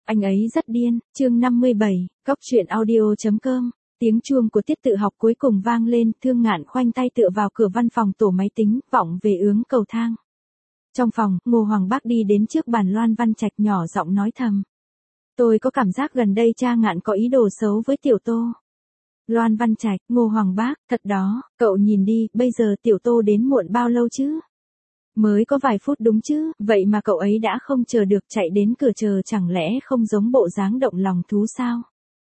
Anh ấy rất điên, chương 57, Cóc truyện audio.com. Tiếng chuông của tiết tự học cuối cùng vang lên, Thương Ngạn khoanh tay tựa vào cửa văn phòng tổ máy tính, vọng về hướng cầu thang. Trong phòng, Ngô Hoàng Bác đi đến trước bàn Loan Văn Trạch nhỏ giọng nói thầm. Tôi có cảm giác gần đây cha Ngạn có ý đồ xấu với Tiểu Tô. Loan Văn Trạch, Ngô Hoàng Bác, thật đó, cậu nhìn đi, bây giờ Tiểu Tô đến muộn bao lâu chứ? Mới có vài phút đúng chứ, vậy mà cậu ấy đã không chờ được chạy đến cửa chờ, chẳng lẽ không giống bộ dáng động lòng thú sao?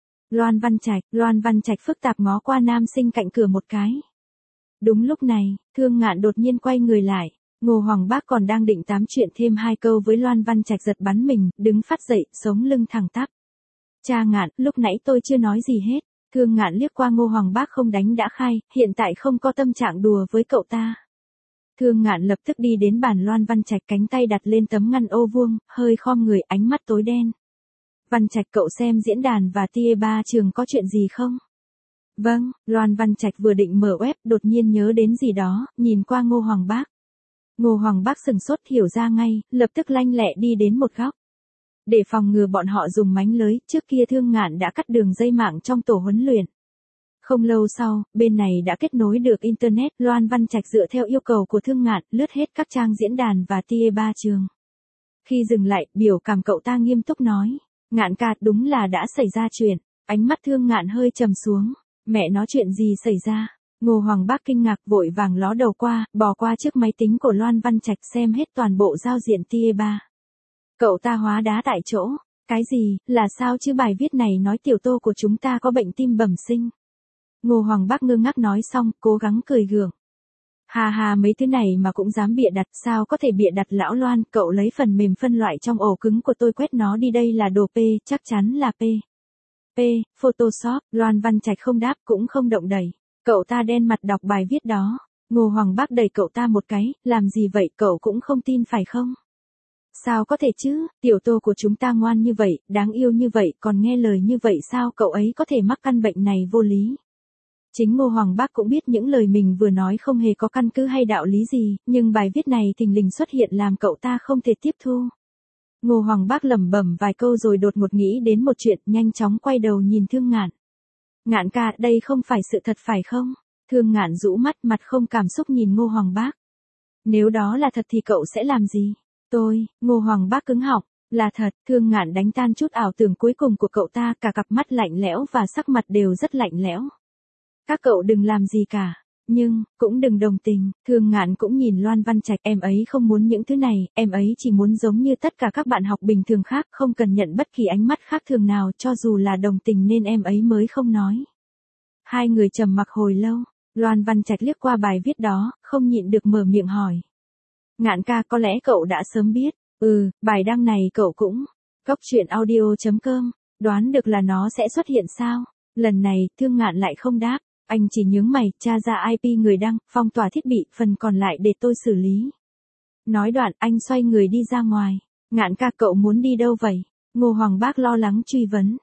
Loan Văn Trạch phức tạp ngó qua nam sinh cạnh cửa một cái. Đúng lúc này, Thương Ngạn đột nhiên quay người lại, Ngô Hoàng Bác còn đang định tám chuyện thêm hai câu với Loan Văn Trạch giật bắn mình, đứng phát dậy, sống lưng thẳng tắp. Cha Ngạn, lúc nãy tôi chưa nói gì hết. Thương Ngạn liếc qua Ngô Hoàng Bác không đánh đã khai, hiện tại không có tâm trạng đùa với cậu ta. Thương Ngạn lập tức đi đến bàn Loan Văn Trạch, cánh tay đặt lên tấm ngăn ô vuông, hơi khom người, ánh mắt tối đen. Văn Trạch, cậu xem diễn đàn và tia ba trường có chuyện gì không? Vâng, Loan Văn Trạch vừa định mở web, đột nhiên nhớ đến gì đó, nhìn qua Ngô Hoàng Bác. Ngô Hoàng Bác sừng sốt hiểu ra ngay, lập tức lanh lẹ đi đến một góc. Để phòng ngừa bọn họ dùng mánh lưới, trước kia Thương Ngạn đã cắt đường dây mạng trong tổ huấn luyện. Không lâu sau, bên này đã kết nối được Internet, Loan Văn Trạch dựa theo yêu cầu của Thương Ngạn, lướt hết các trang diễn đàn và tia ba trường. Khi dừng lại, biểu cảm cậu ta nghiêm túc nói, Ngạn ca, đúng là đã xảy ra chuyện. Ánh mắt Thương Ngạn hơi trầm xuống, mẹ nói chuyện gì xảy ra? Ngô Hoàng Bác kinh ngạc vội vàng ló đầu qua, bò qua trước máy tính của Loan Văn Trạch xem hết toàn bộ giao diện tia ba. Cậu ta hóa đá tại chỗ, cái gì, là sao chứ, bài viết này nói Tiểu Tô của chúng ta có bệnh tim bẩm sinh. Ngô Hoàng Bác ngơ ngác nói xong, cố gắng cười gượng. Hà hà, mấy thứ này mà cũng dám bịa đặt, sao có thể bịa đặt lão Loan, cậu lấy phần mềm phân loại trong ổ cứng của tôi quét nó đi, đây là đồ P, chắc chắn là P. Photoshop. Loan Văn Trạch không đáp cũng không động đẩy. Cậu ta đen mặt đọc bài viết đó. Ngô Hoàng Bác đẩy cậu ta một cái, làm gì vậy, cậu cũng không tin phải không? Sao có thể chứ, Tiểu Tô của chúng ta ngoan như vậy, đáng yêu như vậy, còn nghe lời như vậy, sao cậu ấy có thể mắc căn bệnh này vô lý? Chính Ngô Hoàng Bác cũng biết những lời mình vừa nói không hề có căn cứ hay đạo lý gì, nhưng bài viết này thình lình xuất hiện làm cậu ta không thể tiếp thu. Ngô Hoàng Bác lẩm bẩm vài câu rồi đột ngột nghĩ đến một chuyện, nhanh chóng quay đầu nhìn Thương Ngạn. Ngạn ca, đây không phải sự thật phải không? Thương Ngạn rũ mắt, mặt không cảm xúc nhìn Ngô Hoàng Bác. Nếu đó là thật thì cậu sẽ làm gì? Ngô Hoàng Bác cứng họng, là thật. Thương Ngạn đánh tan chút ảo tưởng cuối cùng của cậu ta, cả cặp mắt lạnh lẽo và sắc mặt đều rất lạnh lẽo. Các cậu đừng làm gì cả, nhưng, cũng đừng đồng tình. Thương Ngạn cũng nhìn Loan Văn Trạch, em ấy không muốn những thứ này, em ấy chỉ muốn giống như tất cả các bạn học bình thường khác, không cần nhận bất kỳ ánh mắt khác thường nào, cho dù là đồng tình nên em ấy mới không nói. Hai người trầm mặc hồi lâu, Loan Văn Trạch liếc qua bài viết đó, không nhịn được mở miệng hỏi. Ngạn ca, có lẽ cậu đã sớm biết. Bài đăng này cậu cũng. Cóc truyện audio.com, đoán được là nó sẽ xuất hiện sao? Lần này, Thương Ngạn lại không đáp. Anh chỉ nhướng mày, tra ra IP người đăng, phong tỏa thiết bị, phần còn lại để tôi xử lý. Nói đoạn, anh xoay người đi ra ngoài. Ngạn ca, cậu muốn đi đâu vậy? Ngô Hoàng Bác lo lắng truy vấn.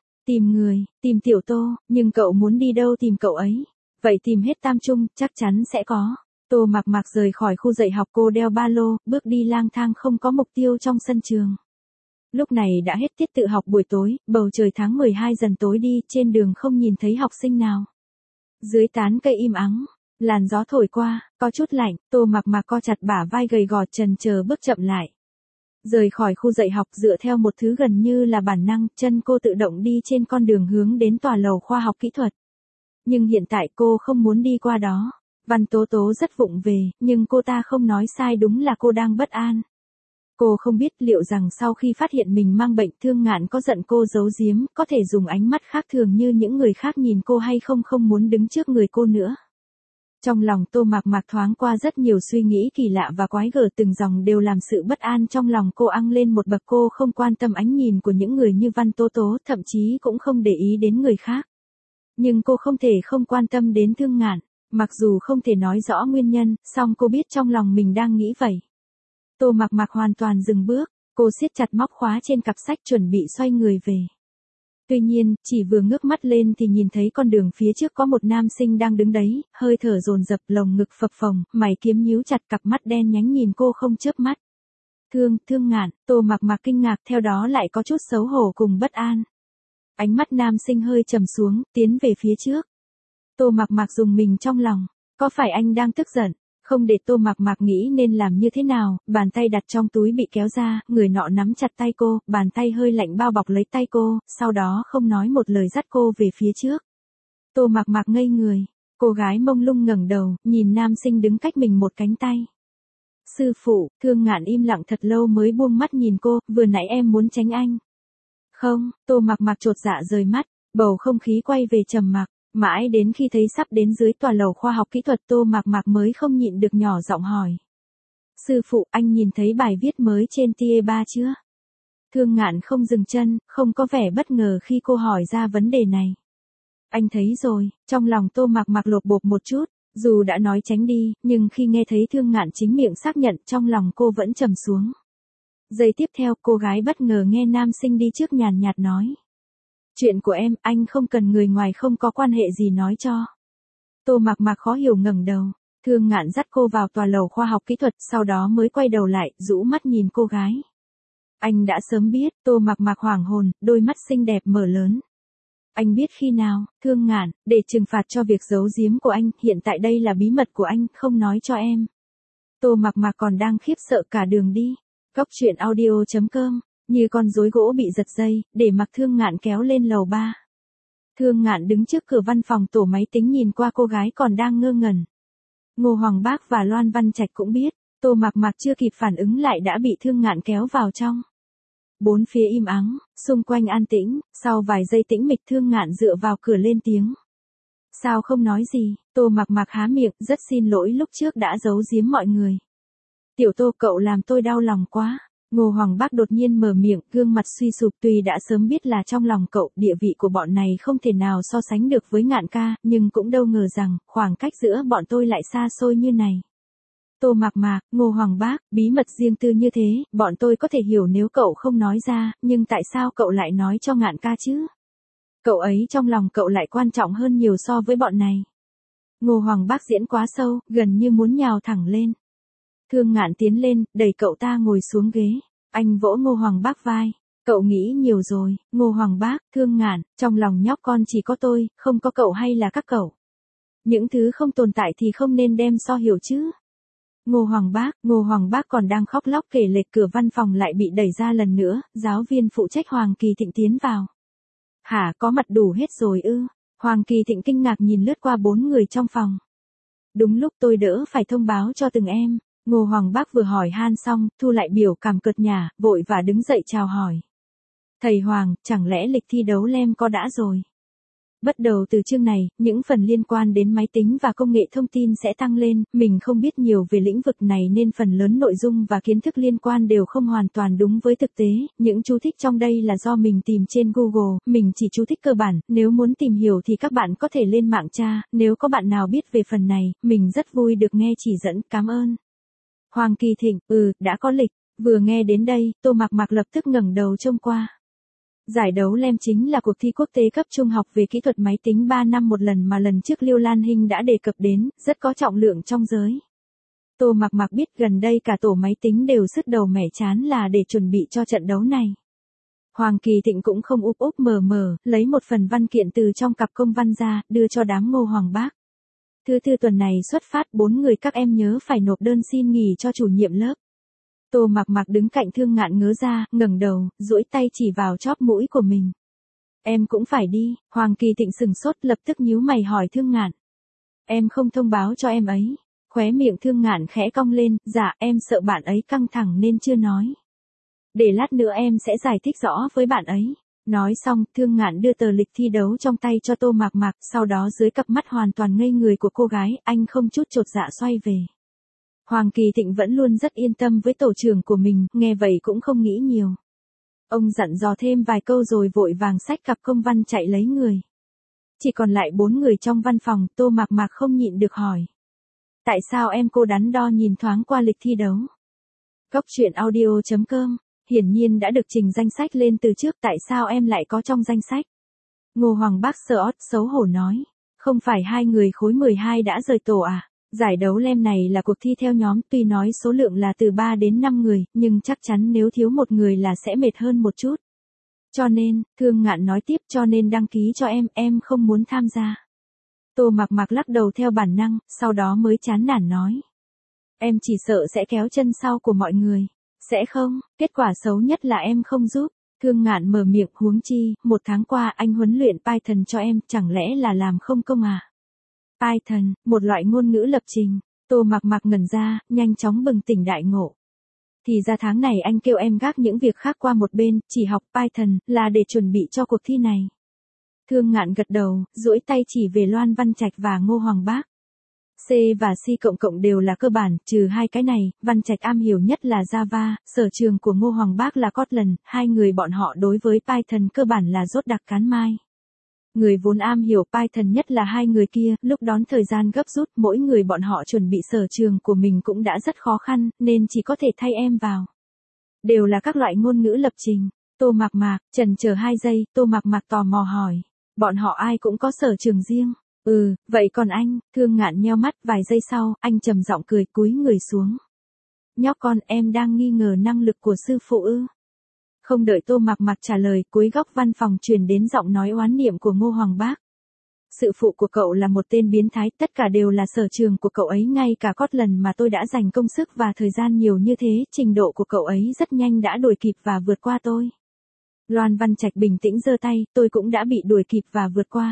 Tìm Tiểu Tô, nhưng cậu muốn đi đâu tìm cậu ấy? Vậy tìm hết Tam Trung, chắc chắn sẽ có. Tô Mạc Mạc rời khỏi khu dạy học, cô đeo ba lô, bước đi lang thang không có mục tiêu trong sân trường. Lúc này đã hết tiết tự học buổi tối, bầu trời tháng 12 dần tối đi, trên đường không nhìn thấy học sinh nào. Dưới tán cây im ắng, làn gió thổi qua, có chút lạnh, Tô Mạc Mạc co chặt bả vai gầy gò, chần chờ bước chậm lại. Rời khỏi khu dạy học, dựa theo một thứ gần như là bản năng, chân cô tự động đi trên con đường hướng đến tòa lầu khoa học kỹ thuật. Nhưng hiện tại cô không muốn đi qua đó. Văn Tố Tố rất vụng về, nhưng cô ta không nói sai, đúng là cô đang bất an. Cô không biết liệu rằng sau khi phát hiện mình mang bệnh, Thương Ngạn có giận cô giấu giếm, có thể dùng ánh mắt khác thường như những người khác nhìn cô hay không muốn đứng trước người cô nữa. Trong lòng Tô Mạc Mạc thoáng qua rất nhiều suy nghĩ kỳ lạ và quái gở, từng dòng đều làm sự bất an trong lòng cô ăng lên một bậc. Cô không quan tâm ánh nhìn của những người như Văn Tố Tố, thậm chí cũng không để ý đến người khác. Nhưng cô không thể không quan tâm đến Thương Ngạn. Mặc dù không thể nói rõ nguyên nhân, song cô biết trong lòng mình đang nghĩ vậy. Tô Mạc Mạc hoàn toàn dừng bước, cô siết chặt móc khóa trên cặp sách chuẩn bị xoay người về. Tuy nhiên, chỉ vừa ngước mắt lên thì nhìn thấy con đường phía trước có một nam sinh đang đứng đấy, hơi thở dồn dập, lồng ngực phập phồng, mày kiếm nhíu chặt, cặp mắt đen nhánh nhìn cô không chớp mắt. Thương Ngạn, Tô Mặc Mặc kinh ngạc theo đó lại có chút xấu hổ cùng bất an. Ánh mắt nam sinh hơi trầm xuống, tiến về phía trước. Tô Mặc Mặc dùng mình trong lòng, có phải anh đang tức giận? Không để Tô Mặc Mặc nghĩ nên làm như thế nào, bàn tay đặt trong túi bị kéo ra, người nọ nắm chặt tay cô, bàn tay hơi lạnh bao bọc lấy tay cô, sau đó không nói một lời dắt cô về phía trước. Tô Mặc Mặc ngây người, cô gái mông lung ngẩng đầu, nhìn nam sinh đứng cách mình một cánh tay. Sư phụ, Thương Ngạn im lặng thật lâu mới buông mắt nhìn cô, vừa nãy em muốn tránh anh. Không, Tô Mặc Mặc chột dạ rời mắt, bầu không khí quay về trầm mặc. Mãi đến khi thấy sắp đến dưới tòa lầu khoa học kỹ thuật Tô Mặc Mặc mới không nhịn được nhỏ giọng hỏi. Sư phụ, anh nhìn thấy bài viết mới trên TIE3 chưa? Thương Ngạn không dừng chân, không có vẻ bất ngờ khi cô hỏi ra vấn đề này. Anh thấy rồi, trong lòng Tô Mặc Mặc lột bột một chút, dù đã nói tránh đi, nhưng khi nghe thấy Thương Ngạn chính miệng xác nhận trong lòng cô vẫn trầm xuống. Giây tiếp theo cô gái bất ngờ nghe nam sinh đi trước nhàn nhạt nói. Chuyện của em, anh không cần người ngoài không có quan hệ gì nói cho. Tô Mặc Mặc khó hiểu ngẩng đầu, Thương Ngạn dắt cô vào tòa lầu khoa học kỹ thuật, sau đó mới quay đầu lại, rũ mắt nhìn cô gái. Anh đã sớm biết, Tô Mặc Mặc hoảng hồn, đôi mắt xinh đẹp mở lớn. Anh biết khi nào, Thương Ngạn, để trừng phạt cho việc giấu giếm của anh, hiện tại đây là bí mật của anh, không nói cho em. Tô Mặc Mặc còn đang khiếp sợ cả đường đi. Cóc truyện audio.com, như con rối gỗ bị giật dây, để mặc Thương Ngạn kéo lên lầu 3. Thương Ngạn đứng trước cửa văn phòng tổ máy tính nhìn qua cô gái còn đang ngơ ngẩn. Ngô Hoàng Bác và Loan Văn Trạch cũng biết, Tô Mặc Mặc chưa kịp phản ứng lại đã bị Thương Ngạn kéo vào trong. Bốn phía im ắng, xung quanh an tĩnh, sau vài giây tĩnh mịch Thương Ngạn dựa vào cửa lên tiếng. Sao không nói gì? Tô Mặc Mặc há miệng, rất xin lỗi lúc trước đã giấu giếm mọi người. Tiểu Tô, cậu làm tôi đau lòng quá. Ngô Hoàng Bác đột nhiên mở miệng, gương mặt suy sụp, tuy đã sớm biết là trong lòng cậu, địa vị của bọn này không thể nào so sánh được với Ngạn ca, nhưng cũng đâu ngờ rằng, khoảng cách giữa bọn tôi lại xa xôi như này. Tô Mặc Mặc, Ngô Hoàng Bác, bí mật riêng tư như thế, bọn tôi có thể hiểu nếu cậu không nói ra, nhưng tại sao cậu lại nói cho Ngạn ca chứ? Cậu ấy trong lòng cậu lại quan trọng hơn nhiều so với bọn này. Ngô Hoàng Bác diễn quá sâu, gần như muốn nhào thẳng lên. Thương Ngạn tiến lên, đẩy cậu ta ngồi xuống ghế. Anh vỗ Ngô Hoàng Bác vai. Cậu nghĩ nhiều rồi, Ngô Hoàng Bác, Thương Ngạn, trong lòng nhóc con chỉ có tôi, không có cậu hay là các cậu. Những thứ không tồn tại thì không nên đem so hiểu chứ. Ngô Hoàng Bác còn đang khóc lóc kể lệch, cửa văn phòng lại bị đẩy ra lần nữa, giáo viên phụ trách Hoàng Kỳ Thịnh tiến vào. Hả, có mặt đủ hết rồi ư? Hoàng Kỳ Thịnh kinh ngạc nhìn lướt qua 4 người trong phòng. Đúng lúc tôi đỡ phải thông báo cho từng em. Ngô Hoàng Bác vừa hỏi han xong, thu lại biểu cảm cợt nhả, vội và đứng dậy chào hỏi. Thầy Hoàng, chẳng lẽ lịch thi đấu lem có đã rồi? Bắt đầu từ chương này, những phần liên quan đến máy tính và công nghệ thông tin sẽ tăng lên, mình không biết nhiều về lĩnh vực này nên phần lớn nội dung và kiến thức liên quan đều không hoàn toàn đúng với thực tế, những chú thích trong đây là do mình tìm trên Google, mình chỉ chú thích cơ bản, nếu muốn tìm hiểu thì các bạn có thể lên mạng tra, nếu có bạn nào biết về phần này, mình rất vui được nghe chỉ dẫn, cảm ơn. Hoàng Kỳ Thịnh, đã có lịch, vừa nghe đến đây, Tô Mặc Mặc lập tức ngẩng đầu trông qua. Giải đấu LEM chính là cuộc thi quốc tế cấp trung học về kỹ thuật máy tính 3 năm một lần mà lần trước Liêu Lan Hinh đã đề cập đến, rất có trọng lượng trong giới. Tô Mặc Mặc biết gần đây cả tổ máy tính đều sứt đầu mẻ chán là để chuẩn bị cho trận đấu này. Hoàng Kỳ Thịnh cũng không úp úp mờ mờ, lấy một phần văn kiện từ trong cặp công văn ra, đưa cho đám Ngô Hoàng Bác. Thứ tư tuần này xuất phát 4 người các em nhớ phải nộp đơn xin nghỉ cho chủ nhiệm lớp. Tô Mặc Mặc đứng cạnh Thương Ngạn ngớ ra, ngẩng đầu, duỗi tay chỉ vào chóp mũi của mình. Em cũng phải đi, Hoàng Kỳ Thịnh sừng sốt lập tức nhíu mày hỏi Thương Ngạn. Em không thông báo cho em ấy. Khóe miệng Thương Ngạn khẽ cong lên, dạ em sợ bạn ấy căng thẳng nên chưa nói. Để lát nữa em sẽ giải thích rõ với bạn ấy. Nói xong, Thương Ngạn đưa tờ lịch thi đấu trong tay cho Tô Mặc Mặc, sau đó dưới cặp mắt hoàn toàn ngây người của cô gái, anh không chút chột dạ xoay về. Hoàng Kỳ Thịnh vẫn luôn rất yên tâm với tổ trưởng của mình, nghe vậy cũng không nghĩ nhiều. Ông dặn dò thêm vài câu rồi vội vàng xách cặp công văn chạy lấy người. Chỉ còn lại 4 người trong văn phòng, Tô Mặc Mặc không nhịn được hỏi. Tại sao em cô đắn đo nhìn thoáng qua lịch thi đấu? Cóc truyện audio.com, hiển nhiên đã được trình danh sách lên từ trước, tại sao em lại có trong danh sách? Ngô Hoàng Bác sợ ót xấu hổ nói. Không phải 2 người khối 12 đã rời tổ à? Giải đấu lem này là cuộc thi theo nhóm, tuy nói số lượng là từ 3 đến 5 người, nhưng chắc chắn nếu thiếu một người là sẽ mệt hơn một chút. Cho nên, Thương Ngạn nói tiếp, cho nên đăng ký cho em không muốn tham gia. Tô Mặc Mặc lắc đầu theo bản năng, sau đó mới chán nản nói. Em chỉ sợ sẽ kéo chân sau của mọi người. Sẽ không, kết quả xấu nhất là em không giúp. Thương Ngạn mở miệng, huống chi, 1 tháng qua anh huấn luyện Python cho em, chẳng lẽ là làm không công à? Python, một loại ngôn ngữ lập trình. Tô Mặc Mặc ngẩn ra, nhanh chóng bừng tỉnh đại ngộ. Thì ra tháng này anh kêu em gác những việc khác qua một bên, chỉ học Python, là để chuẩn bị cho cuộc thi này. Thương Ngạn gật đầu, duỗi tay chỉ về Loan Văn Trạch và Ngô Hoàng Bác. C và C++ đều là cơ bản, trừ hai cái này, Văn Trạch am hiểu nhất là Java, sở trường của Ngô Hoàng Bác là Kotlin, hai người bọn họ đối với Python cơ bản là rốt đặc cán mai. Người vốn am hiểu Python nhất là hai người kia, lúc đón thời gian gấp rút, mỗi người bọn họ chuẩn bị sở trường của mình cũng đã rất khó khăn, nên chỉ có thể thay em vào. Đều là các loại ngôn ngữ lập trình. Tô Mặc Mặc, chần chờ 2 giây, Tô Mặc Mặc tò mò hỏi. Bọn họ ai cũng có sở trường riêng. Vậy còn anh? Thương Ngạn nheo mắt, vài giây sau, anh trầm giọng cười, cúi người xuống. Nhóc con, em đang nghi ngờ năng lực của sư phụ ư? Không đợi Tô Mặc Mặc trả lời, cuối góc văn phòng truyền đến giọng nói oán niệm của Ngô Hoàng Bác. Sư phụ của cậu là một tên biến thái, tất cả đều là sở trường của cậu ấy, ngay cả Kotlin mà tôi đã dành công sức và thời gian nhiều như thế, trình độ của cậu ấy rất nhanh đã đuổi kịp và vượt qua tôi. Loan Văn Trạch bình tĩnh giơ tay, tôi cũng đã bị đuổi kịp và vượt qua.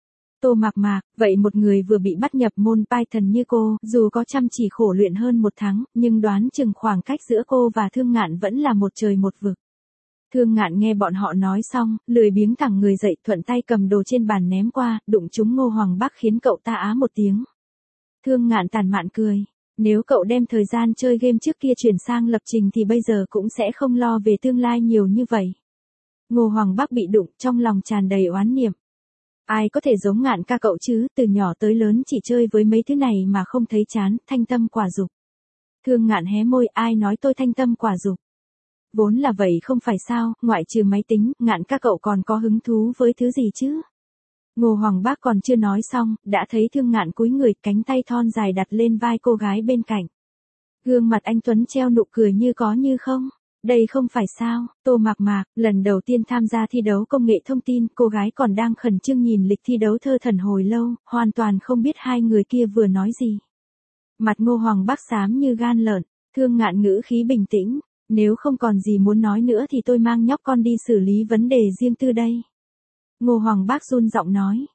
Tô Mặc Mặc, vậy một người vừa bị bắt nhập môn Python như cô, dù có chăm chỉ khổ luyện hơn 1 tháng, nhưng đoán chừng khoảng cách giữa cô và Thương Ngạn vẫn là một trời một vực. Thương Ngạn nghe bọn họ nói xong, lười biếng thẳng người dậy, thuận tay cầm đồ trên bàn ném qua, đụng trúng Ngô Hoàng Bác khiến cậu ta á một tiếng. Thương Ngạn tàn mạn cười. Nếu cậu đem thời gian chơi game trước kia chuyển sang lập trình thì bây giờ cũng sẽ không lo về tương lai nhiều như vậy. Ngô Hoàng Bác bị đụng, trong lòng tràn đầy oán niệm. Ai có thể giống Ngạn ca cậu chứ, từ nhỏ tới lớn chỉ chơi với mấy thứ này mà không thấy chán, thanh tâm quả dục. Thương Ngạn hé môi, ai nói tôi thanh tâm quả dục? Vốn là vậy không phải sao, ngoại trừ máy tính, Ngạn ca cậu còn có hứng thú với thứ gì chứ? Ngô Hoàng Bác còn chưa nói xong, đã thấy Thương Ngạn cúi người, cánh tay thon dài đặt lên vai cô gái bên cạnh. Gương mặt anh tuấn treo nụ cười như có như không. Đây không phải sao? Tô Mặc Mặc, lần đầu tiên tham gia thi đấu công nghệ thông tin, cô gái còn đang khẩn trương nhìn lịch thi đấu thơ thẩn hồi lâu, hoàn toàn không biết hai người kia vừa nói gì. Mặt Ngô Hoàng Bác xám như gan lợn, Thương Ngạn ngữ khí bình tĩnh. Nếu không còn gì muốn nói nữa thì tôi mang nhóc con đi xử lý vấn đề riêng tư đây. Ngô Hoàng Bác run giọng nói.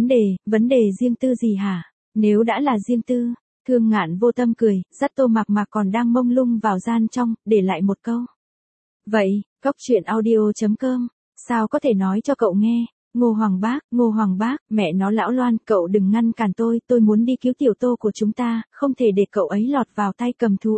Vấn đề riêng tư gì hả? Nếu đã là riêng tư. Thương Ngạn vô tâm cười, dắt Tô Mặc Mặc còn đang mông lung vào gian trong, để lại một câu. Vậy, coctruyện.audio.com, sao có thể nói cho cậu nghe? Ngô Hoàng Bác, mẹ nó lão Loan, cậu đừng ngăn cản tôi muốn đi cứu tiểu Tô của chúng ta, không thể để cậu ấy lọt vào tay cầm thú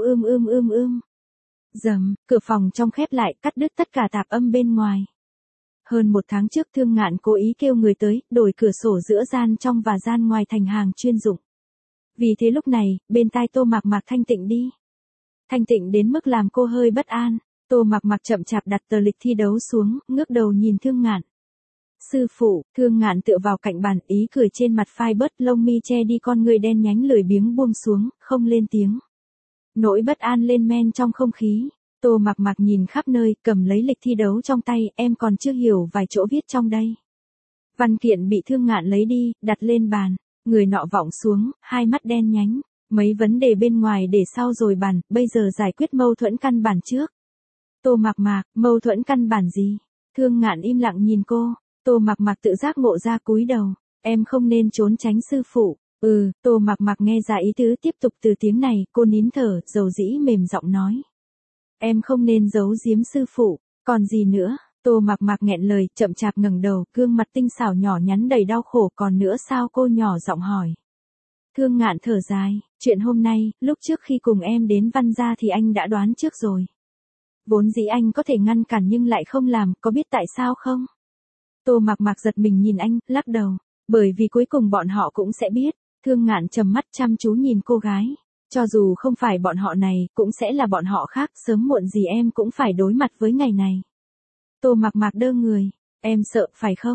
Dầm, cửa phòng trong khép lại, cắt đứt tất cả tạp âm bên ngoài. Hơn 1 tháng trước Thương Ngạn cố ý kêu người tới, đổi cửa sổ giữa gian trong và gian ngoài thành hàng chuyên dụng. Vì thế lúc này, bên tai Tô Mặc Mặc thanh tịnh đi. Thanh tịnh đến mức làm cô hơi bất an. Tô Mặc Mặc chậm chạp đặt tờ lịch thi đấu xuống, ngước đầu nhìn Thương Ngạn. Sư phụ, Thương Ngạn tựa vào cạnh bàn, ý cười trên mặt phai bớt, lông mi che đi con người đen nhánh lười biếng buông xuống, không lên tiếng. Nỗi bất an lên men trong không khí. Tô Mặc Mặc nhìn khắp nơi, cầm lấy lịch thi đấu trong tay, em còn chưa hiểu vài chỗ viết trong đây. Văn kiện bị Thương Ngạn lấy đi, đặt lên bàn. Người nọ vọng xuống, hai mắt đen nhánh. Mấy vấn đề bên ngoài để sau rồi bàn, bây giờ giải quyết mâu thuẫn căn bản trước. Tô Mặc Mặc, mâu thuẫn căn bản gì? Thương Ngạn im lặng nhìn cô. Tô Mặc Mặc tự giác ngộ ra cúi đầu. Em không nên trốn tránh sư phụ. Tô Mặc Mặc nghe ra ý tứ, tiếp tục từ tiếng này, cô nín thở, dầu dĩ mềm giọng nói. Em không nên giấu giếm sư phụ, còn gì nữa? Tô Mặc Mặc nghẹn lời, chậm chạp ngẩng đầu, gương mặt tinh xảo nhỏ nhắn đầy đau khổ, còn nữa sao? Cô nhỏ giọng hỏi. Thương Ngạn thở dài, chuyện hôm nay, lúc trước khi cùng em đến Văn gia thì anh đã đoán trước rồi. Vốn dĩ anh có thể ngăn cản nhưng lại không làm, có biết tại sao không? Tô Mặc Mặc giật mình nhìn anh, lắc đầu, bởi vì cuối cùng bọn họ cũng sẽ biết. Thương Ngạn trầm mắt chăm chú nhìn cô gái. Cho dù không phải bọn họ này, cũng sẽ là bọn họ khác, sớm muộn gì em cũng phải đối mặt với ngày này. Tô Mặc Mặc đơ người. Em sợ, phải không?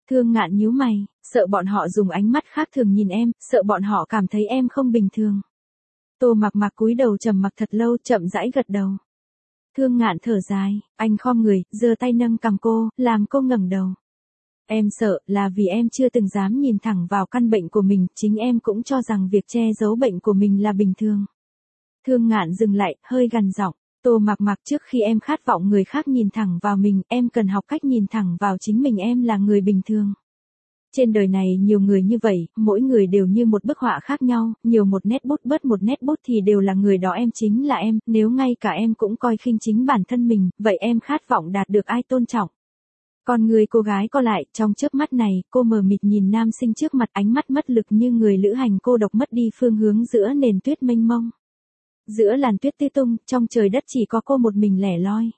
Thương Ngạn nhíu mày, sợ bọn họ dùng ánh mắt khác thường nhìn em, sợ bọn họ cảm thấy em không bình thường. Tô Mặc Mặc cúi đầu trầm mặc thật lâu, chậm rãi gật đầu. Thương Ngạn thở dài, anh khom người, giơ tay nâng cằm cô, làm cô ngẩng đầu. Em sợ là vì em chưa từng dám nhìn thẳng vào căn bệnh của mình, chính em cũng cho rằng việc che giấu bệnh của mình là bình thường. Thương Ngạn dừng lại, hơi gằn giọng, Tô Mặc Mặc, trước khi em khát vọng người khác nhìn thẳng vào mình, em cần học cách nhìn thẳng vào chính mình, em là người bình thường. Trên đời này nhiều người như vậy, mỗi người đều như một bức họa khác nhau, nhiều một nét bút bớt một nét bút thì đều là người đó, em chính là em, nếu ngay cả em cũng coi khinh chính bản thân mình, vậy em khát vọng đạt được ai tôn trọng. Con người cô gái co lại, trong chớp mắt này, cô mờ mịt nhìn nam sinh trước mặt, ánh mắt mất lực như người lữ hành cô độc mất đi phương hướng giữa nền tuyết mênh mông. Giữa làn tuyết tươi tung, trong trời đất chỉ có cô một mình lẻ loi.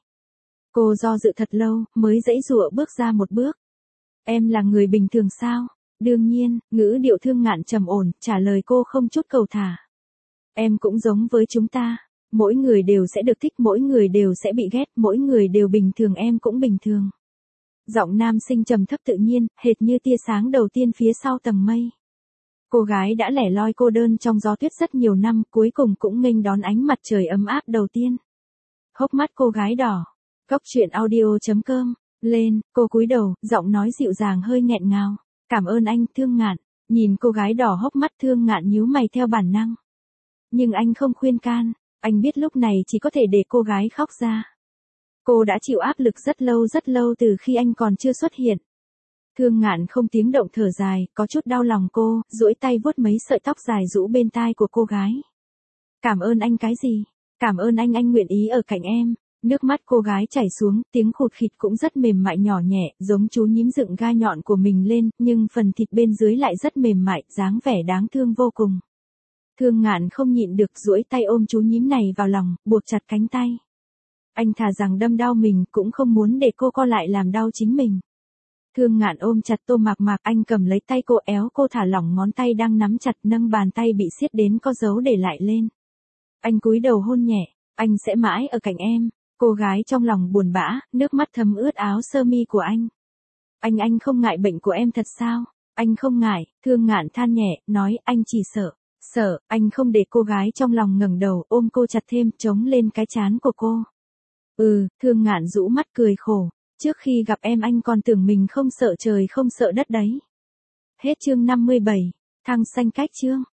Cô do dự thật lâu, mới giãy giụa bước ra một bước. Em là người bình thường sao? Đương nhiên, ngữ điệu Thương Ngạn trầm ổn, trả lời cô không chút cầu thả. Em cũng giống với chúng ta. Mỗi người đều sẽ được thích, mỗi người đều sẽ bị ghét, mỗi người đều bình thường, em cũng bình thường. Giọng nam sinh trầm thấp tự nhiên, hệt như tia sáng đầu tiên phía sau tầng mây. Cô gái đã lẻ loi cô đơn trong gió tuyết rất nhiều năm, cuối cùng cũng nghênh đón ánh mặt trời ấm áp đầu tiên. Hốc mắt cô gái đỏ. Cốc truyện audio.com. Lên, cô cúi đầu, giọng nói dịu dàng hơi nghẹn ngào. Cảm ơn anh, Thương Ngạn. Nhìn cô gái đỏ hốc mắt, Thương Ngạn nhíu mày theo bản năng. Nhưng anh không khuyên can, anh biết lúc này chỉ có thể để cô gái khóc ra. Cô đã chịu áp lực rất lâu từ khi anh còn chưa xuất hiện. Thương Ngạn không tiếng động thở dài, có chút đau lòng cô, duỗi tay vuốt mấy sợi tóc dài rũ bên tai của cô gái. Cảm ơn anh cái gì? Cảm ơn anh nguyện ý ở cạnh em. Nước mắt cô gái chảy xuống, tiếng khụt khịt cũng rất mềm mại nhỏ nhẹ, giống chú nhím dựng gai nhọn của mình lên, nhưng phần thịt bên dưới lại rất mềm mại, dáng vẻ đáng thương vô cùng. Thương Ngạn không nhịn được duỗi tay ôm chú nhím này vào lòng, buộc chặt cánh tay. Anh thà rằng đâm đau mình, cũng không muốn để cô co lại làm đau chính mình. Thương Ngạn ôm chặt Tô Mặc Mặc, anh cầm lấy tay cô, éo cô thả lỏng ngón tay đang nắm chặt, nâng bàn tay bị siết đến có dấu để lại lên. Anh cúi đầu hôn nhẹ, anh sẽ mãi ở cạnh em. Cô gái trong lòng buồn bã, nước mắt thấm ướt áo sơ mi của anh. Anh không ngại bệnh của em thật sao? Anh không ngại, Thương Ngạn than nhẹ, nói, anh chỉ sợ, anh không để cô gái trong lòng ngẩng đầu, ôm cô chặt thêm, chống lên cái trán của cô. Thương Ngạn rũ mắt cười khổ, trước khi gặp em anh còn tưởng mình không sợ trời không sợ đất đấy. Hết chương 57, thăng xanh cách chương.